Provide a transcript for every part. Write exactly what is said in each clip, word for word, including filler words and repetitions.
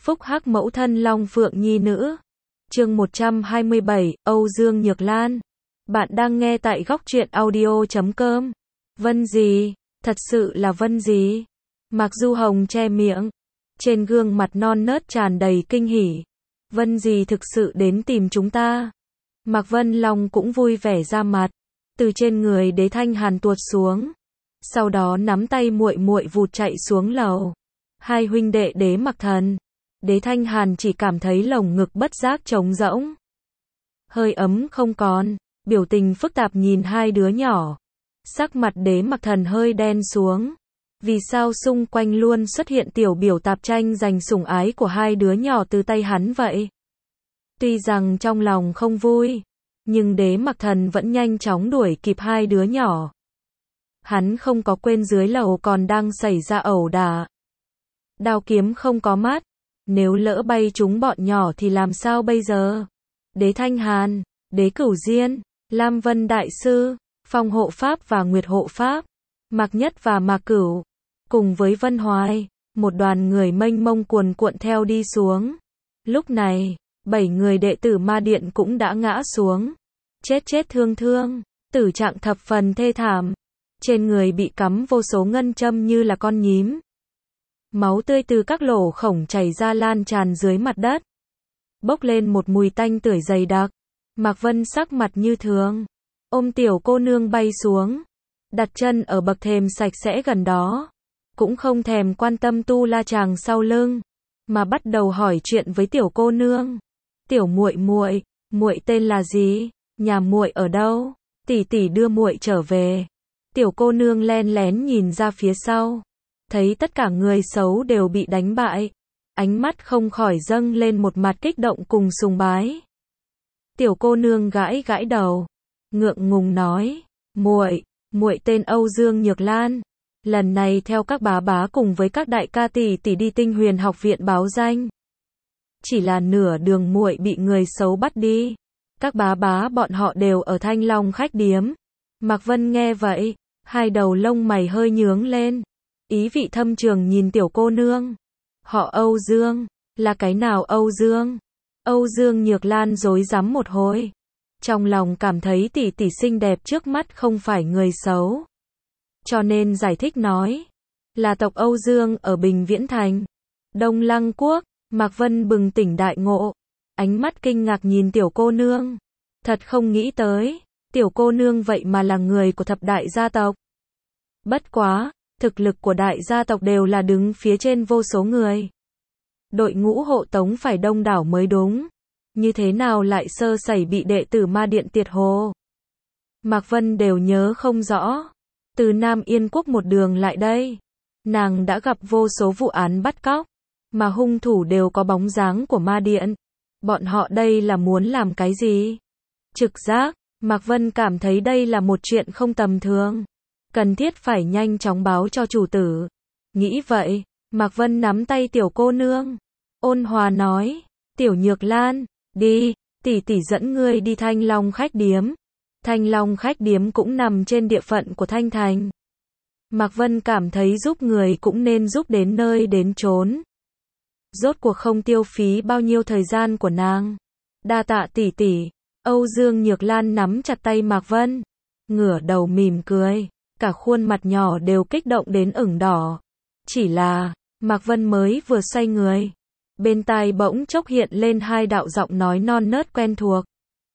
Phúc hắc mẫu thân Long Phượng nhi nữ. Chương một trăm hai mươi bảy, Âu Dương Nhược Lan. Bạn đang nghe tại góc truyện audio chấm com. Vân gì? Thật sự là Vân gì? Mạc Du Hồng che miệng, trên gương mặt non nớt tràn đầy kinh hỉ. Vân gì thực sự đến tìm chúng ta? Mạc Vân Long cũng vui vẻ ra mặt, từ trên người Đế Thanh Hàn tuột xuống, sau đó nắm tay muội muội vụt chạy xuống lầu. Hai huynh đệ Đế Mặc Thần, Đế Thanh Hàn chỉ cảm thấy lồng ngực bất giác trống rỗng, hơi ấm không còn, biểu tình phức tạp nhìn hai đứa nhỏ. Sắc mặt Đế Mặc Thần hơi đen xuống. Vì sao xung quanh luôn xuất hiện tiểu biểu tạp tranh giành sủng ái của hai đứa nhỏ từ tay hắn vậy? Tuy rằng trong lòng không vui, nhưng Đế Mặc Thần vẫn nhanh chóng đuổi kịp hai đứa nhỏ. Hắn không có quên dưới lầu còn đang xảy ra ẩu đả. Đao kiếm không có mắt, nếu lỡ bay trúng bọn nhỏ thì làm sao bây giờ? Đế Thanh Hàn, Đế Cửu Diên, Lam Vân Đại Sư, Phong Hộ Pháp và Nguyệt Hộ Pháp, Mạc Nhất và Mạc Cửu, cùng với Vân Hoài, một đoàn người mênh mông cuồn cuộn theo đi xuống. Lúc này, bảy người đệ tử Ma Điện cũng đã ngã xuống, chết chết thương thương, tử trạng thập phần thê thảm, trên người bị cắm vô số ngân châm như là con nhím. Máu tươi từ các lỗ khổng chảy ra lan tràn dưới mặt đất, bốc lên một mùi tanh tưởi dày đặc. Mạc Vân sắc mặt như thường, ôm tiểu cô nương bay xuống, đặt chân ở bậc thềm sạch sẽ gần đó, cũng không thèm quan tâm tu la chàng sau lưng, mà bắt đầu hỏi chuyện với tiểu cô nương. Tiểu muội muội, muội tên là gì? Nhà muội ở đâu? Tỷ tỷ đưa muội trở về. Tiểu cô nương len lén nhìn ra phía sau, thấy tất cả người xấu đều bị đánh bại, ánh mắt không khỏi dâng lên một mặt kích động cùng sùng bái. Tiểu cô nương gãi gãi đầu, ngượng ngùng nói, muội, muội tên Âu Dương Nhược Lan, lần này theo các bá bá cùng với các đại ca tỷ tỷ đi Tinh Huyền học viện báo danh. Chỉ là nửa đường muội bị người xấu bắt đi, các bá bá bọn họ đều ở Thanh Long khách điếm. Mạc Vân nghe vậy, hai đầu lông mày hơi nhướng lên, ý vị thâm trường nhìn tiểu cô nương. Họ Âu Dương, là cái nào Âu Dương? Âu Dương Nhược Lan rối rắm một hồi, trong lòng cảm thấy tỷ tỷ xinh đẹp trước mắt không phải người xấu, cho nên giải thích nói, là tộc Âu Dương ở Bình Viễn Thành, Đông Lăng Quốc. Mạc Vân bừng tỉnh đại ngộ, ánh mắt kinh ngạc nhìn tiểu cô nương, thật không nghĩ tới, tiểu cô nương vậy mà là người của thập đại gia tộc. Bất quá, thực lực của đại gia tộc đều là đứng phía trên vô số người, đội ngũ hộ tống phải đông đảo mới đúng, như thế nào lại sơ sẩy bị đệ tử Ma Điện tiệt hồ? Mạc Vân đều nhớ không rõ, từ Nam Yên Quốc một đường lại đây, nàng đã gặp vô số vụ án bắt cóc, mà hung thủ đều có bóng dáng của Ma Điện. Bọn họ đây là muốn làm cái gì? Trực giác, Mạc Vân cảm thấy đây là một chuyện không tầm thường, cần thiết phải nhanh chóng báo cho chủ tử. Nghĩ vậy, Mạc Vân nắm tay tiểu cô nương, ôn hòa nói, tiểu Nhược Lan, đi, tỷ tỷ dẫn ngươi đi Thanh Long khách điếm. Thanh Long khách điếm cũng nằm trên địa phận của Thanh Thành. Mạc Vân cảm thấy giúp người cũng nên giúp đến nơi đến chốn. Rốt cuộc không tiêu phí bao nhiêu thời gian của nàng. Đa tạ tỷ tỷ. Âu Dương Nhược Lan nắm chặt tay Mạc Vân, ngửa đầu mỉm cười, cả khuôn mặt nhỏ đều kích động đến ửng đỏ. Chỉ là, Mạc Vân mới vừa xoay người, bên tai bỗng chốc hiện lên hai đạo giọng nói non nớt quen thuộc.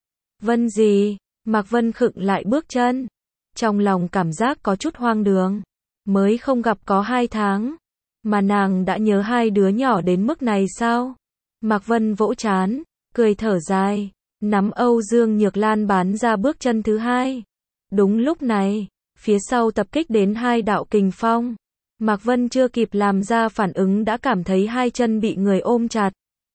Vân gì? Mạc Vân khựng lại bước chân, trong lòng cảm giác có chút hoang đường, mới không gặp có hai tháng, mà nàng đã nhớ hai đứa nhỏ đến mức này sao? Mạc Vân vỗ trán, cười thở dài, nắm Âu Dương Nhược Lan bán ra bước chân thứ hai. Đúng lúc này, phía sau tập kích đến hai đạo kình phong. Mạc Vân chưa kịp làm ra phản ứng đã cảm thấy hai chân bị người ôm chặt,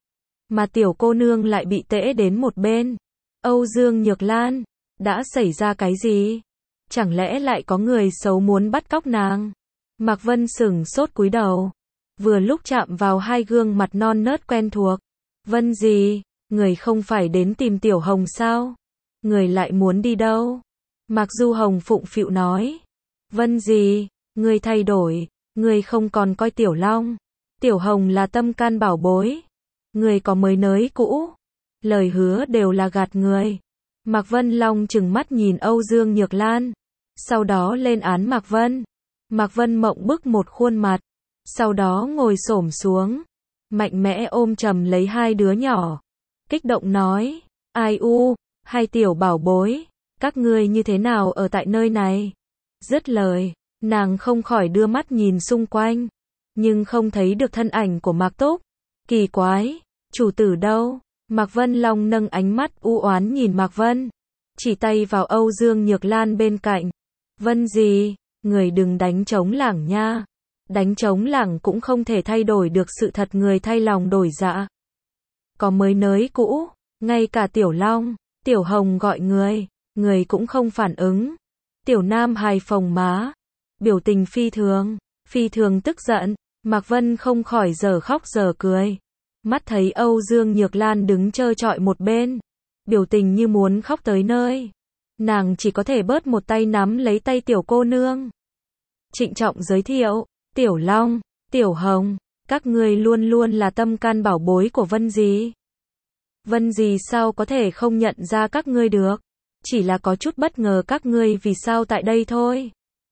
mà tiểu cô nương lại bị tễ đến một bên. Âu Dương Nhược Lan, đã xảy ra cái gì? Chẳng lẽ lại có người xấu muốn bắt cóc nàng? Mạc Vân sững sốt cúi đầu, vừa lúc chạm vào hai gương mặt non nớt quen thuộc. Vân gì? Người không phải đến tìm Tiểu Hồng sao? Người lại muốn đi đâu? Mạc Du Hồng phụng phịu nói. Vân gì? Người thay đổi, người không còn coi Tiểu Long Tiểu Hồng là tâm can bảo bối. Người có mới nới cũ. Lời hứa đều là gạt người. Mạc Vân Long trừng mắt nhìn Âu Dương Nhược Lan. Sau đó lên án Mạc Vân. Mạc Vân mộng bức một khuôn mặt. Sau đó ngồi xổm xuống. Mạnh mẽ ôm chầm lấy hai đứa nhỏ. Kích động nói. Ai u, hai tiểu bảo bối. Các ngươi như thế nào ở tại nơi này? Dứt lời, nàng không khỏi đưa mắt nhìn xung quanh. Nhưng không thấy được thân ảnh của Mạc Túc. Kỳ quái, chủ tử đâu? Mạc Vân Long nâng ánh mắt u oán nhìn Mạc Vân. Chỉ tay vào Âu Dương Nhược Lan bên cạnh. Vân gì? Người đừng đánh trống lảng nha. Đánh trống lảng cũng không thể thay đổi được sự thật, người thay lòng đổi dạ. Có mới nới cũ, ngay cả Tiểu Long, Tiểu Hồng gọi người, người cũng không phản ứng. Tiểu Nam hài phồng má, biểu tình phi thường, phi thường tức giận. Mạc Vân không khỏi giờ khóc giờ cười. Mắt thấy Âu Dương Nhược Lan đứng trơ trọi một bên, biểu tình như muốn khóc tới nơi. Nàng chỉ có thể bớt một tay nắm lấy tay tiểu cô nương. Trịnh trọng giới thiệu, Tiểu Long, Tiểu Hồng, các ngươi luôn luôn là tâm can bảo bối của Vân Dì. Vân Dì sao có thể không nhận ra các ngươi được, chỉ là có chút bất ngờ các ngươi vì sao tại đây thôi.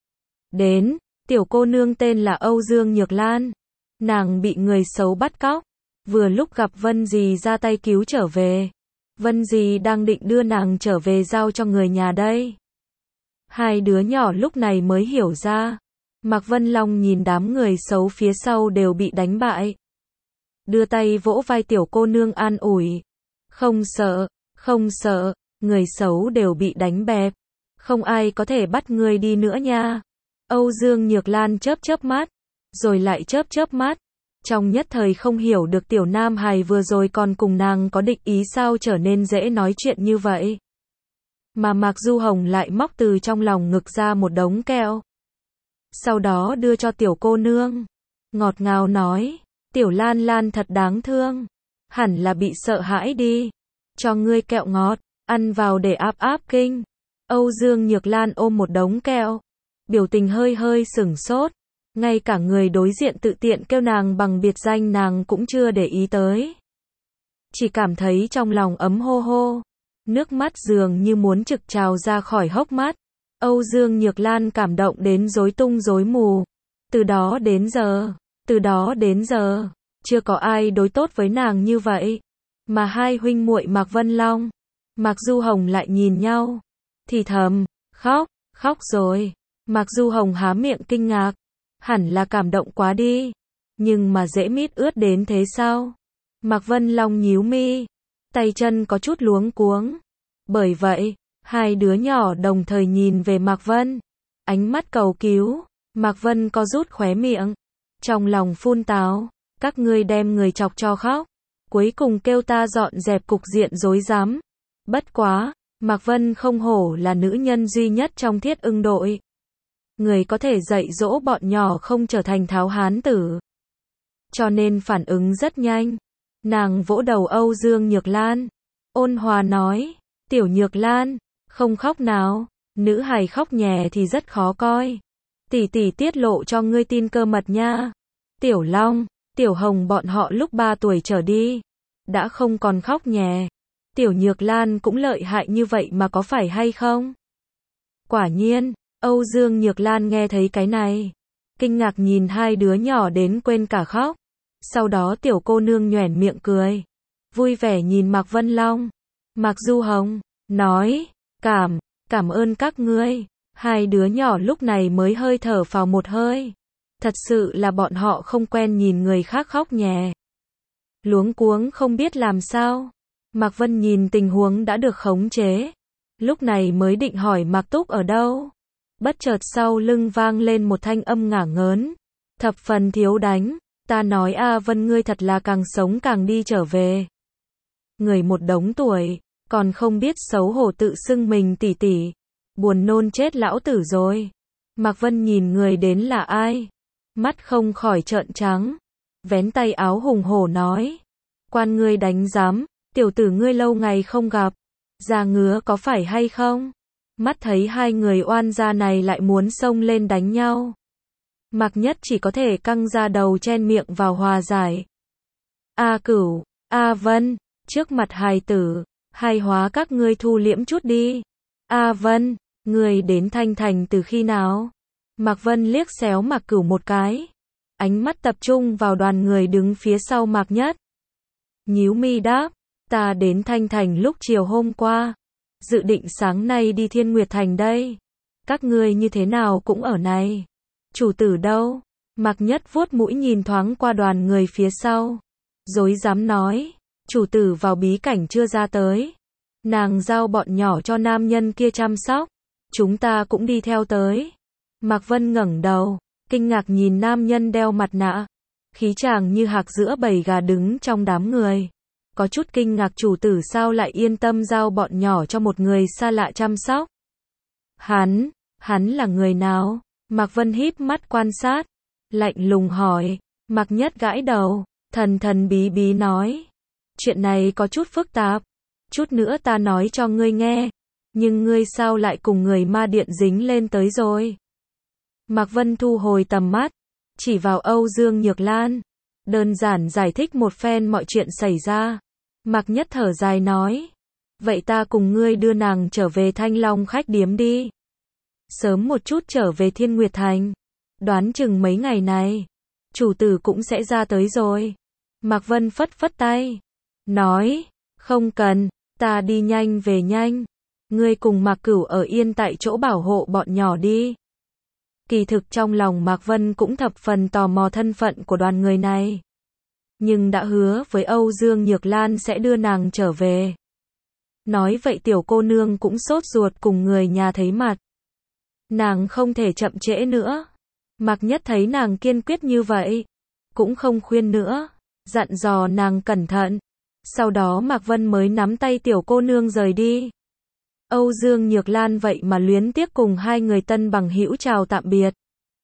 Đến, tiểu cô nương tên là Âu Dương Nhược Lan. Nàng bị người xấu bắt cóc, vừa lúc gặp Vân Dì ra tay cứu trở về. Vân Dì đang định đưa nàng trở về giao cho người nhà đây. Hai đứa nhỏ lúc này mới hiểu ra. Mạc Vân Long nhìn đám người xấu phía sau đều bị đánh bại. Đưa tay vỗ vai tiểu cô nương an ủi. Không sợ, không sợ, người xấu đều bị đánh bẹp. Không ai có thể bắt ngươi đi nữa nha. Âu Dương Nhược Lan chớp chớp mắt, rồi lại chớp chớp mắt. Trong nhất thời không hiểu được tiểu nam hài vừa rồi còn cùng nàng có định ý sao trở nên dễ nói chuyện như vậy. Mà Mạc Du Hồng lại móc từ trong lòng ngực ra một đống kẹo. Sau đó đưa cho tiểu cô nương. Ngọt ngào nói, Tiểu Lan Lan thật đáng thương. Hẳn là bị sợ hãi đi. Cho ngươi kẹo ngọt, ăn vào để áp áp kinh. Âu Dương Nhược Lan ôm một đống kẹo. Biểu tình hơi hơi sửng sốt. Ngay cả người đối diện tự tiện kêu nàng bằng biệt danh nàng cũng chưa để ý tới. Chỉ cảm thấy trong lòng ấm hô hô. Nước mắt dường như muốn trực trào ra khỏi hốc mắt. Âu Dương Nhược Lan cảm động đến rối tung rối mù. Từ đó đến giờ, từ đó đến giờ, chưa có ai đối tốt với nàng như vậy. Mà hai huynh muội Mạc Vân Long, Mạc Du Hồng lại nhìn nhau. Thì thầm, khóc, khóc rồi. Mạc Du Hồng há miệng kinh ngạc. Hẳn là cảm động quá đi. Nhưng mà dễ mít ướt đến thế sao? Mạc Vân Long nhíu mi. Tay chân có chút luống cuống. Bởi vậy, hai đứa nhỏ đồng thời nhìn về Mạc Vân. Ánh mắt cầu cứu. Mạc Vân co rút khóe miệng. Trong lòng phun táo. Các ngươi đem người chọc cho khóc. Cuối cùng kêu ta dọn dẹp cục diện rối rắm. Bất quá, Mạc Vân không hổ là nữ nhân duy nhất trong Thiết Ưng đội. Người có thể dạy dỗ bọn nhỏ không trở thành tháo hán tử. Cho nên phản ứng rất nhanh. Nàng vỗ đầu Âu Dương Nhược Lan. Ôn hòa nói, Tiểu Nhược Lan, không khóc nào. Nữ hài khóc nhè thì rất khó coi. Tỷ tỷ tiết lộ cho ngươi tin cơ mật nha. Tiểu Long, Tiểu Hồng bọn họ lúc ba tuổi trở đi. Đã không còn khóc nhè. Tiểu Nhược Lan cũng lợi hại như vậy mà có phải hay không? Quả nhiên. Âu Dương Nhược Lan nghe thấy cái này. Kinh ngạc nhìn hai đứa nhỏ đến quên cả khóc. Sau đó tiểu cô nương nhoẻn miệng cười. Vui vẻ nhìn Mạc Vân Long. Mạc Du Hồng, nói, cảm, cảm ơn các ngươi. Hai đứa nhỏ lúc này mới hơi thở phào một hơi. Thật sự là bọn họ không quen nhìn người khác khóc nhè. Luống cuống không biết làm sao. Mạc Vân nhìn tình huống đã được khống chế. Lúc này mới định hỏi Mạc Túc ở đâu. Bất chợt sau lưng vang lên một thanh âm ngả ngớn. Thập phần thiếu đánh. Ta nói a Vân ngươi thật là càng sống càng đi trở về. Người một đống tuổi, còn không biết xấu hổ tự xưng mình tỷ tỷ. Buồn nôn chết lão tử rồi. Mạc Vân nhìn người đến là ai. Mắt không khỏi trợn trắng. Vén tay áo hùng hổ nói. Quan ngươi đánh giám, tiểu tử ngươi lâu ngày không gặp. Da ngứa có phải hay không? Mắt thấy hai người oan gia này lại muốn xông lên đánh nhau. Mạc Nhất chỉ có thể căng ra đầu chen miệng vào hòa giải. A Cửu, A Vân, trước mặt hài tử, hài hóa các ngươi thu liễm chút đi. A Vân, ngươi đến Thanh Thành từ khi nào? Mạc Vân liếc xéo Mạc Cửu một cái. Ánh mắt tập trung vào đoàn người đứng phía sau Mạc Nhất. Nhíu mi đáp, ta đến Thanh Thành lúc chiều hôm qua. Dự định sáng nay đi Thiên Nguyệt Thành đây. Các ngươi như thế nào cũng ở này. Chủ tử đâu? Mạc Nhất vuốt mũi nhìn thoáng qua đoàn người phía sau. Dối dám nói, chủ tử vào bí cảnh chưa ra tới. Nàng giao bọn nhỏ cho nam nhân kia chăm sóc. Chúng ta cũng đi theo tới. Mạc Vân ngẩng đầu, kinh ngạc nhìn nam nhân đeo mặt nạ. Khí chàng như hạc giữa bầy gà đứng trong đám người. Có chút kinh ngạc chủ tử sao lại yên tâm giao bọn nhỏ cho một người xa lạ chăm sóc. Hắn, hắn là người nào? Mạc Vân híp mắt quan sát. Lạnh lùng hỏi. Mạc Nhất gãi đầu, thần thần bí bí nói. Chuyện này có chút phức tạp. Chút nữa ta nói cho ngươi nghe. Nhưng ngươi sao lại cùng người ma điện dính lên tới rồi? Mạc Vân thu hồi tầm mắt. Chỉ vào Âu Dương Nhược Lan. Đơn giản giải thích một phen mọi chuyện xảy ra. Mạc Nhất thở dài nói. Vậy ta cùng ngươi đưa nàng trở về Thanh Long khách điếm đi. Sớm một chút trở về Thiên Nguyệt Thành. Đoán chừng mấy ngày này. Chủ tử cũng sẽ ra tới rồi. Mạc Vân phất phất tay. Nói. Không cần. Ta đi nhanh về nhanh. Ngươi cùng Mạc Cửu ở yên tại chỗ bảo hộ bọn nhỏ đi. Kỳ thực trong lòng Mạc Vân cũng thập phần tò mò thân phận của đoàn người này. Nhưng đã hứa với Âu Dương Nhược Lan sẽ đưa nàng trở về. Nói vậy tiểu cô nương cũng sốt ruột cùng người nhà thấy mặt. Nàng không thể chậm trễ nữa. Mạc Nhất thấy nàng kiên quyết như vậy. Cũng không khuyên nữa. Dặn dò nàng cẩn thận. Sau đó Mạc Vân mới nắm tay tiểu cô nương rời đi. Âu Dương Nhược Lan vậy mà luyến tiếc cùng hai người tân bằng hữu chào tạm biệt.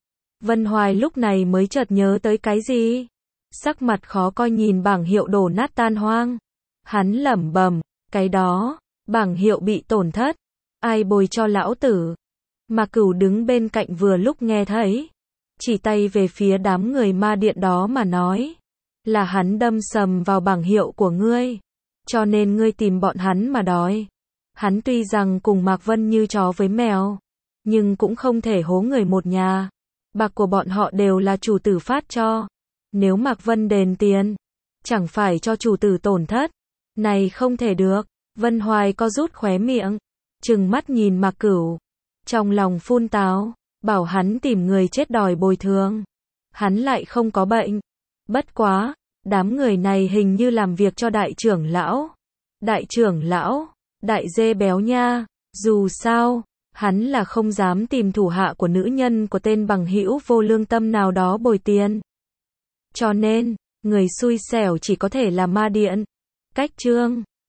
Vân Hoài lúc này mới chợt nhớ tới cái gì. Sắc mặt khó coi nhìn bảng hiệu đổ nát tan hoang. Hắn lẩm bẩm, cái đó, bảng hiệu bị tổn thất. Ai bồi cho lão tử? Mạc Cửu đứng bên cạnh vừa lúc nghe thấy. Chỉ tay về phía đám người ma điện đó mà nói. Là hắn đâm sầm vào bảng hiệu của ngươi. Cho nên ngươi tìm bọn hắn mà đòi. Hắn tuy rằng cùng Mạc Vân như chó với mèo. Nhưng cũng không thể hố người một nhà. Bạc của bọn họ đều là chủ tử phát cho. Nếu Mạc Vân đền tiền. Chẳng phải cho chủ tử tổn thất. Này không thể được. Vân Hoài có rút khóe miệng. Trừng mắt nhìn Mạc Cửu. Trong lòng phun táo. Bảo hắn tìm người chết đòi bồi thường. Hắn lại không có bệnh. Bất quá. Đám người này hình như làm việc cho đại trưởng lão. Đại trưởng lão. Đại dê béo nha. Dù sao. Hắn là không dám tìm thủ hạ của nữ nhân của tên bằng hữu vô lương tâm nào đó bồi tiền. Cho nên. Người xui xẻo chỉ có thể là ma điện. Cách chương.